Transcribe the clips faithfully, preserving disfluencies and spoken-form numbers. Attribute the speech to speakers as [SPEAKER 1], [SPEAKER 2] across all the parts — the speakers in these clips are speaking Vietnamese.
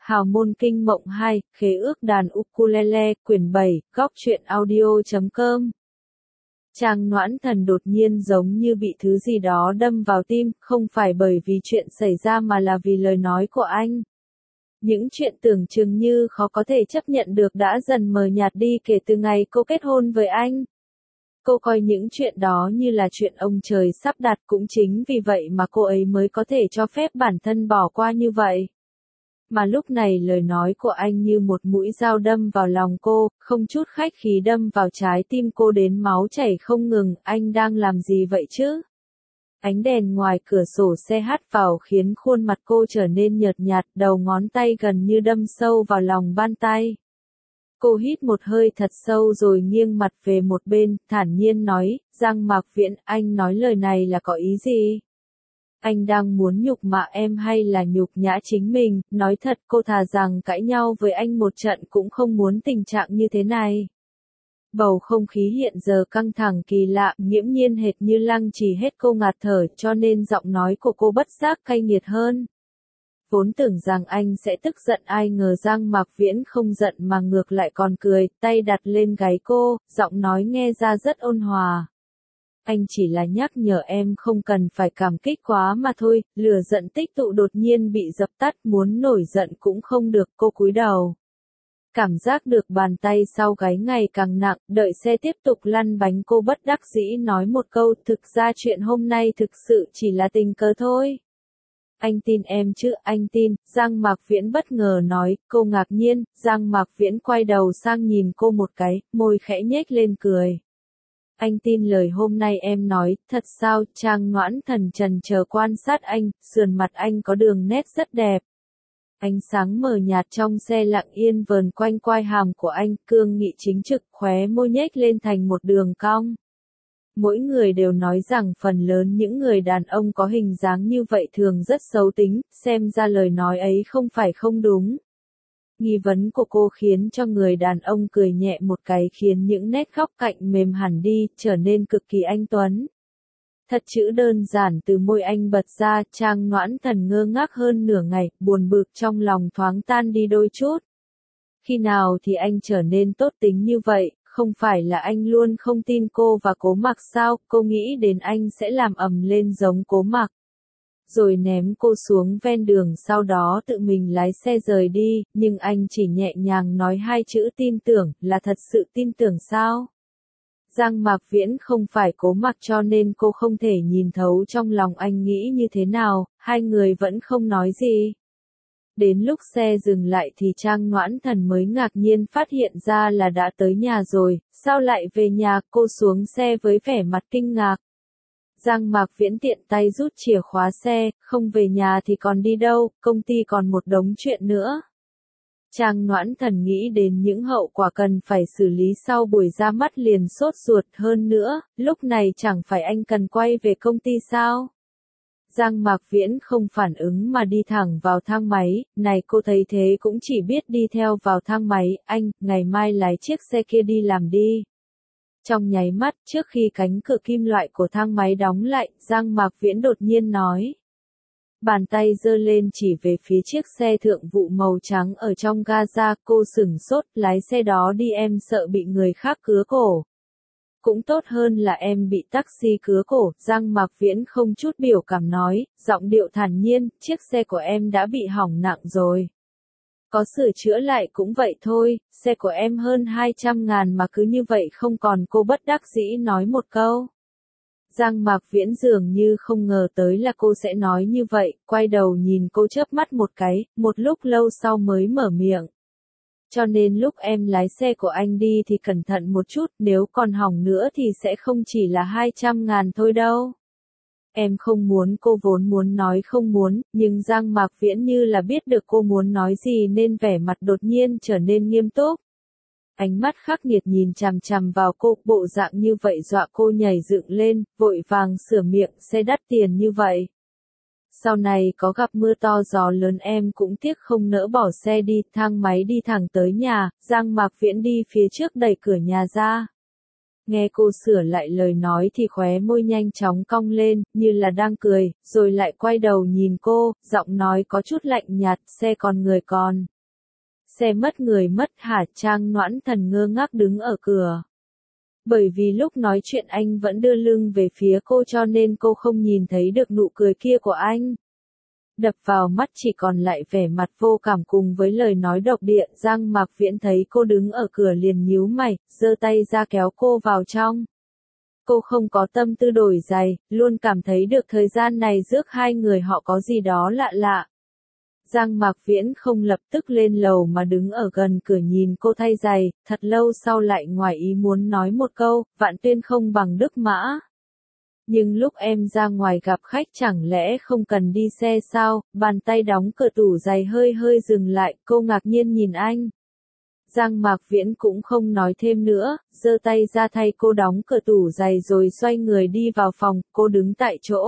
[SPEAKER 1] Hào môn kinh mộng hai, khế ước đàn ukulele, quyển bảy, góc truyện audio chấm com. Trang Noãn Thần đột nhiên giống như bị thứ gì đó đâm vào tim, không phải bởi vì chuyện xảy ra mà là vì lời nói của anh. Những chuyện tưởng chừng như khó có thể chấp nhận được đã dần mờ nhạt đi kể từ ngày cô kết hôn với anh. Cô coi những chuyện đó như là chuyện ông trời sắp đặt, cũng chính vì vậy mà cô ấy mới có thể cho phép bản thân bỏ qua như vậy. Mà lúc này lời nói của anh như một mũi dao đâm vào lòng cô, không chút khách khí đâm vào trái tim cô đến máu chảy không ngừng. Anh đang làm gì vậy chứ? Ánh đèn ngoài cửa sổ xe hắt vào khiến khuôn mặt cô trở nên nhợt nhạt, đầu ngón tay gần như đâm sâu vào lòng bàn tay. Cô hít một hơi thật sâu rồi nghiêng mặt về một bên, thản nhiên nói, Giang Mạc Viễn, anh nói lời này là có ý gì? Anh đang muốn nhục mạ em hay là nhục nhã chính mình? Nói thật, cô thà rằng cãi nhau với anh một trận cũng không muốn tình trạng như thế này. Bầu không khí hiện giờ căng thẳng kỳ lạ, nghiễm nhiên hệt như lăng trì hết cô ngạt thở, cho nên giọng nói của cô bất giác cay nghiệt hơn. Vốn tưởng rằng anh sẽ tức giận, ai ngờ Giang Mạc Viễn không giận mà ngược lại còn cười, tay đặt lên gáy cô, giọng nói nghe ra rất ôn hòa. Anh chỉ là nhắc nhở em không cần phải cảm kích quá mà thôi. Lửa giận tích tụ đột nhiên bị dập tắt, muốn nổi giận cũng không được, cô cúi đầu. Cảm giác được bàn tay sau gáy ngày càng nặng, đợi xe tiếp tục lăn bánh cô bất đắc dĩ nói một câu, thực ra chuyện hôm nay thực sự chỉ là tình cờ thôi. Anh tin em chứ? Anh tin, Giang Mạc Viễn bất ngờ nói. Cô ngạc nhiên, Giang Mạc Viễn quay đầu sang nhìn cô một cái, môi khẽ nhếch lên cười. Anh tin lời hôm nay em nói, thật sao? Trang Noãn Thần trần chờ quan sát anh, sườn mặt anh có đường nét rất đẹp. Ánh sáng mờ nhạt trong xe lặng yên vờn quanh quai hàm của anh, cương nghị chính trực, khóe môi nhếch lên thành một đường cong. Mỗi người đều nói rằng phần lớn những người đàn ông có hình dáng như vậy thường rất xấu tính, xem ra lời nói ấy không phải không đúng. Nghi vấn của cô khiến cho người đàn ông cười nhẹ một cái, khiến những nét góc cạnh mềm hẳn đi, trở nên cực kỳ anh tuấn. Thật chữ đơn giản từ môi anh bật ra, Trang Noãn Thần ngơ ngác hơn nửa ngày, buồn bực trong lòng thoáng tan đi đôi chút. Khi nào thì anh trở nên tốt tính như vậy, không phải là anh luôn không tin cô và Cố Mặc sao? Cô nghĩ đến anh sẽ làm ầm lên giống Cố Mặc. Rồi ném cô xuống ven đường, sau đó tự mình lái xe rời đi, nhưng anh chỉ nhẹ nhàng nói hai chữ tin tưởng, là thật sự tin tưởng sao? Giang Mạc Viễn không phải Cố Mặc cho nên cô không thể nhìn thấu trong lòng anh nghĩ như thế nào, hai người vẫn không nói gì. Đến lúc xe dừng lại thì Trang Noãn Thần mới ngạc nhiên phát hiện ra là đã tới nhà rồi, sao lại về nhà? Cô xuống xe với vẻ mặt kinh ngạc. Giang Mạc Viễn tiện tay rút chìa khóa xe, không về nhà thì còn đi đâu, công ty còn một đống chuyện nữa. Trang Noãn Thần nghĩ đến những hậu quả cần phải xử lý sau buổi ra mắt liền sốt ruột hơn nữa, lúc này chẳng phải anh cần quay về công ty sao? Giang Mạc Viễn không phản ứng mà đi thẳng vào thang máy, này cô thấy thế cũng chỉ biết đi theo vào thang máy, anh, ngày mai lái chiếc xe kia đi làm đi. Trong nháy mắt, trước khi cánh cửa kim loại của thang máy đóng lại, Giang Mạc Viễn đột nhiên nói. Bàn tay giơ lên chỉ về phía chiếc xe thượng vụ màu trắng ở trong gaza, cô sửng sốt, lái xe đó đi, em sợ bị người khác cứa cổ. Cũng tốt hơn là em bị taxi cứa cổ, Giang Mạc Viễn không chút biểu cảm nói, giọng điệu thản nhiên, chiếc xe của em đã bị hỏng nặng rồi. Có sửa chữa lại cũng vậy thôi, xe của em hơn hai trăm ngàn mà cứ như vậy không còn, cô bất đắc dĩ nói một câu. Giang Mạc Viễn dường như không ngờ tới là cô sẽ nói như vậy, quay đầu nhìn cô chớp mắt một cái, một lúc lâu sau mới mở miệng. Cho nên lúc em lái xe của anh đi thì cẩn thận một chút, nếu còn hỏng nữa thì sẽ không chỉ là hai trăm ngàn thôi đâu. Em không muốn, cô vốn muốn nói không muốn, nhưng Giang Mạc Viễn như là biết được cô muốn nói gì nên vẻ mặt đột nhiên trở nên nghiêm túc. Ánh mắt khắc nghiệt nhìn chằm chằm vào cô, bộ dạng như vậy dọa cô nhảy dựng lên, vội vàng sửa miệng, xe đắt tiền như vậy. Sau này có gặp mưa to gió lớn em cũng tiếc không nỡ bỏ xe đi, thang máy đi thẳng tới nhà, Giang Mạc Viễn đi phía trước đẩy cửa nhà ra. Nghe cô sửa lại lời nói thì khóe môi nhanh chóng cong lên, như là đang cười, rồi lại quay đầu nhìn cô, giọng nói có chút lạnh nhạt, xe còn người còn. Xe mất người mất hả? Trang Noãn Thần ngơ ngác đứng ở cửa. Bởi vì lúc nói chuyện anh vẫn đưa lưng về phía cô cho nên cô không nhìn thấy được nụ cười kia của anh. Đập vào mắt chỉ còn lại vẻ mặt vô cảm cùng với lời nói độc địa. Giang Mạc Viễn thấy cô đứng ở cửa liền nhíu mày, giơ tay ra kéo cô vào trong. Cô không có tâm tư đổi giày, luôn cảm thấy được thời gian này giữa hai người họ có gì đó lạ lạ. Giang Mạc Viễn không lập tức lên lầu mà đứng ở gần cửa nhìn cô thay giày, thật lâu sau lại ngoài ý muốn nói một câu, vạn tuyên không bằng Đức Mã. Nhưng lúc em ra ngoài gặp khách chẳng lẽ không cần đi xe sao? Bàn tay đóng cửa tủ giày hơi hơi dừng lại, cô ngạc nhiên nhìn anh. Giang Mạc Viễn cũng không nói thêm nữa, giơ tay ra thay cô đóng cửa tủ giày rồi xoay người đi vào phòng, cô đứng tại chỗ.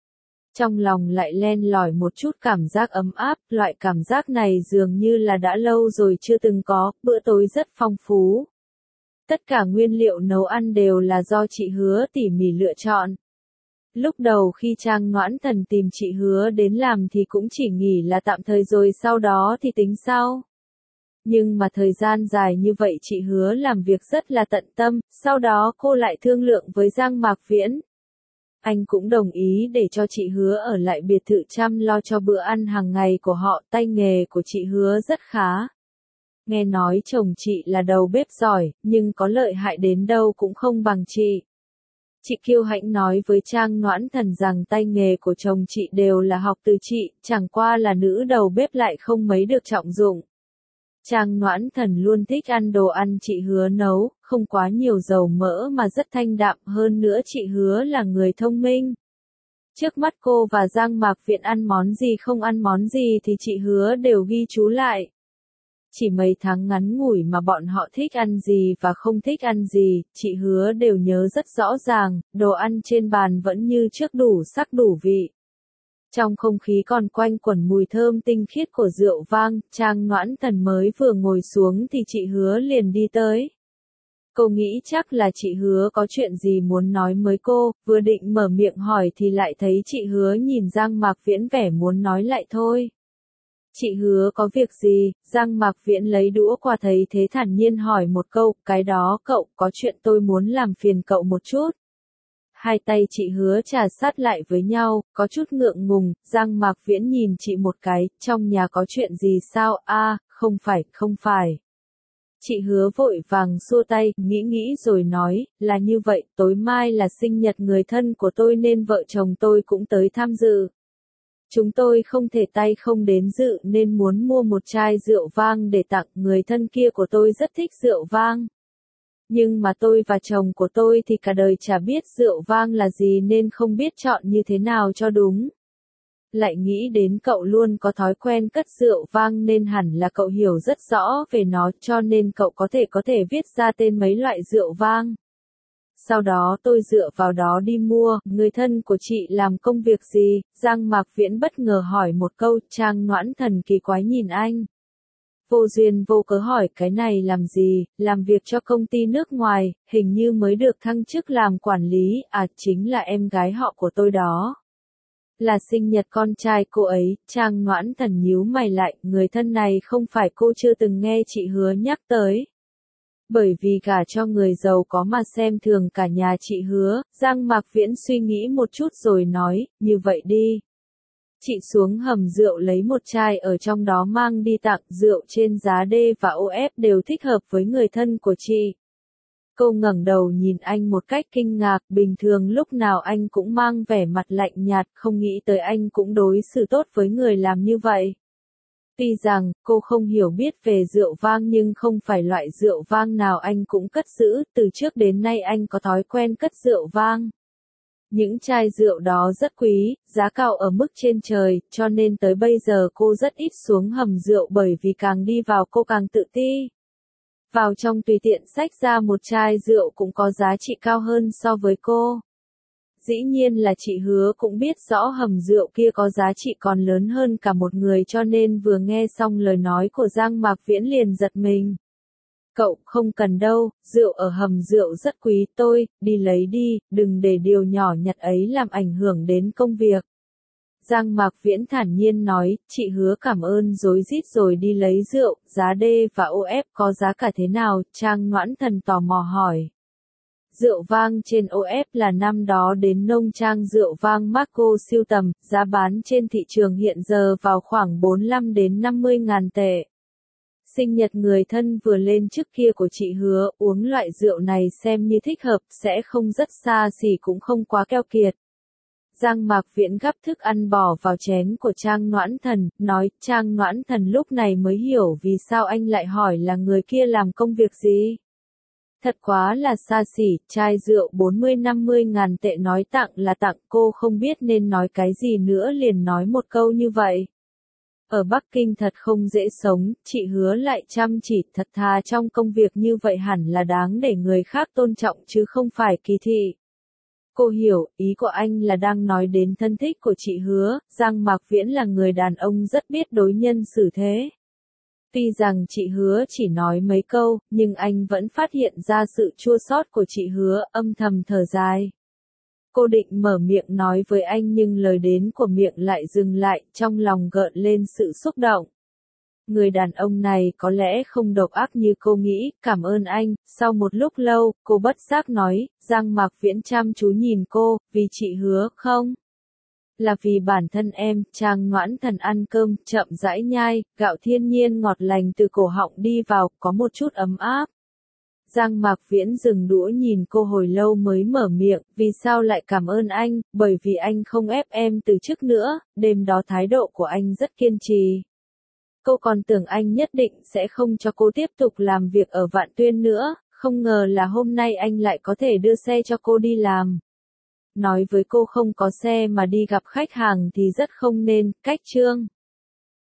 [SPEAKER 1] Trong lòng lại len lỏi một chút cảm giác ấm áp, loại cảm giác này dường như là đã lâu rồi chưa từng có, bữa tối rất phong phú. Tất cả nguyên liệu nấu ăn đều là do chị Hứa tỉ mỉ lựa chọn. Lúc đầu khi Trang Noãn Thần tìm chị Hứa đến làm thì cũng chỉ nghỉ là tạm thời rồi sau đó thì tính sau. Nhưng mà thời gian dài như vậy chị Hứa làm việc rất là tận tâm, sau đó cô lại thương lượng với Giang Mạc Viễn. Anh cũng đồng ý để cho chị Hứa ở lại biệt thự chăm lo cho bữa ăn hàng ngày của họ, tay nghề của chị Hứa rất khá. Nghe nói chồng chị là đầu bếp giỏi, nhưng có lợi hại đến đâu cũng không bằng chị. Chị kiêu hãnh nói với Trang Noãn Thần rằng tay nghề của chồng chị đều là học từ chị, chẳng qua là nữ đầu bếp lại không mấy được trọng dụng. Trang Noãn Thần luôn thích ăn đồ ăn chị Hứa nấu, không quá nhiều dầu mỡ mà rất thanh đạm, hơn nữa chị Hứa là người thông minh. Trước mắt cô và Giang Mạc Viễn ăn món gì không ăn món gì thì chị Hứa đều ghi chú lại. Chỉ mấy tháng ngắn ngủi mà bọn họ thích ăn gì và không thích ăn gì, chị Hứa đều nhớ rất rõ ràng, đồ ăn trên bàn vẫn như trước đủ sắc đủ vị. Trong không khí còn quanh quẩn mùi thơm tinh khiết của rượu vang, Trang Noãn Thần mới vừa ngồi xuống thì chị Hứa liền đi tới. Cô nghĩ chắc là chị Hứa có chuyện gì muốn nói với cô, vừa định mở miệng hỏi thì lại thấy chị Hứa nhìn Giang Mạc Viễn vẻ muốn nói lại thôi. Chị Hứa có việc gì? Giang Mạc Viễn lấy đũa qua thấy thế thản nhiên hỏi một câu, cái đó cậu có chuyện tôi muốn làm phiền cậu một chút. Hai tay chị Hứa trà sát lại với nhau, có chút ngượng ngùng, Giang Mạc Viễn nhìn chị một cái, trong nhà có chuyện gì sao? A, à, không phải, không phải. Chị Hứa vội vàng xua tay, nghĩ nghĩ rồi nói, là như vậy, tối mai là sinh nhật người thân của tôi nên vợ chồng tôi cũng tới tham dự. Chúng tôi không thể tay không đến dự nên muốn mua một chai rượu vang để tặng, người thân kia của tôi rất thích rượu vang. Nhưng mà tôi và chồng của tôi thì cả đời chả biết rượu vang là gì nên không biết chọn như thế nào cho đúng. Lại nghĩ đến cậu luôn có thói quen cất rượu vang nên hẳn là cậu hiểu rất rõ về nó cho nên cậu có thể có thể viết ra tên mấy loại rượu vang. Sau đó tôi dựa vào đó đi mua, người thân của chị làm công việc gì? Giang Mạc Viễn bất ngờ hỏi một câu, Trang Noãn Thần kỳ quái nhìn anh. Vô duyên vô cớ hỏi cái này làm gì, làm việc cho công ty nước ngoài, hình như mới được thăng chức làm quản lý, à chính là em gái họ của tôi đó. Là sinh nhật con trai cô ấy, Trang Noãn Thần nhíu mày lại, người thân này không phải cô chưa từng nghe chị Hứa nhắc tới. Bởi vì gả cho người giàu có mà xem thường cả nhà chị Hứa, Giang Mạc Viễn suy nghĩ một chút rồi nói, như vậy đi. Chị xuống hầm rượu lấy một chai ở trong đó mang đi tặng, rượu trên giá D và O F đều thích hợp với người thân của chị. Cô ngẩng đầu nhìn anh một cách kinh ngạc, bình thường lúc nào anh cũng mang vẻ mặt lạnh nhạt, không nghĩ tới anh cũng đối xử tốt với người làm như vậy. Tuy rằng, cô không hiểu biết về rượu vang nhưng không phải loại rượu vang nào anh cũng cất giữ, từ trước đến nay anh có thói quen cất rượu vang. Những chai rượu đó rất quý, giá cao ở mức trên trời, cho nên tới bây giờ cô rất ít xuống hầm rượu bởi vì càng đi vào cô càng tự ti. Vào trong tùy tiện xách ra một chai rượu cũng có giá trị cao hơn so với cô. Dĩ nhiên là chị Hứa cũng biết rõ hầm rượu kia có giá trị còn lớn hơn cả một người cho nên vừa nghe xong lời nói của Giang Mạc Viễn liền giật mình. Cậu không cần đâu, rượu ở hầm rượu rất quý, tôi, đi lấy đi, đừng để điều nhỏ nhặt ấy làm ảnh hưởng đến công việc. Giang Mạc Viễn thản nhiên nói, chị Hứa cảm ơn rối rít rồi đi lấy rượu, giá D và O F có giá cả thế nào, Trang Noãn Thần tò mò hỏi. Rượu vang trên O F là năm đó đến nông trang rượu vang Marco siêu tầm, giá bán trên thị trường hiện giờ vào khoảng bốn mươi lăm đến năm mươi ngàn tệ. Sinh nhật người thân vừa lên trước kia của chị Hứa, uống loại rượu này xem như thích hợp, sẽ không rất xa xỉ cũng không quá keo kiệt. Giang Mạc Viễn gắp thức ăn bỏ vào chén của Trang Noãn Thần, nói, Trang Noãn Thần lúc này mới hiểu vì sao anh lại hỏi là người kia làm công việc gì. Thật quá là xa xỉ, chai rượu bốn mươi năm mươi ngàn tệ nói tặng là tặng, cô không biết nên nói cái gì nữa liền nói một câu như vậy. Ở Bắc Kinh thật không dễ sống, chị Hứa lại chăm chỉ thật thà trong công việc như vậy hẳn là đáng để người khác tôn trọng chứ không phải kỳ thị. Cô hiểu, ý của anh là đang nói đến thân thích của chị Hứa, Giang Mạc Viễn là người đàn ông rất biết đối nhân xử thế. Tuy rằng chị Hứa chỉ nói mấy câu, nhưng anh vẫn phát hiện ra sự chua xót của chị Hứa, âm thầm thở dài. Cô định mở miệng nói với anh nhưng lời đến của miệng lại dừng lại, trong lòng gợn lên sự xúc động. Người đàn ông này có lẽ không độc ác như cô nghĩ, cảm ơn anh. Sau một lúc lâu, cô bất giác nói, Giang Mạc Viễn chăm chú nhìn cô, vì chị Hứa không? Là vì bản thân em. Trang Noãn Thần ăn cơm, chậm rãi nhai, gạo thiên nhiên ngọt lành từ cổ họng đi vào, có một chút ấm áp. Giang Mạc Viễn dừng đũa nhìn cô hồi lâu mới mở miệng, vì sao lại cảm ơn anh, bởi vì anh không ép em từ trước nữa, đêm đó thái độ của anh rất kiên trì. Cô còn tưởng anh nhất định sẽ không cho cô tiếp tục làm việc ở Vạn Tuyên nữa, không ngờ là hôm nay anh lại có thể đưa xe cho cô đi làm. Nói với cô không có xe mà đi gặp khách hàng thì rất không nên, cách chương.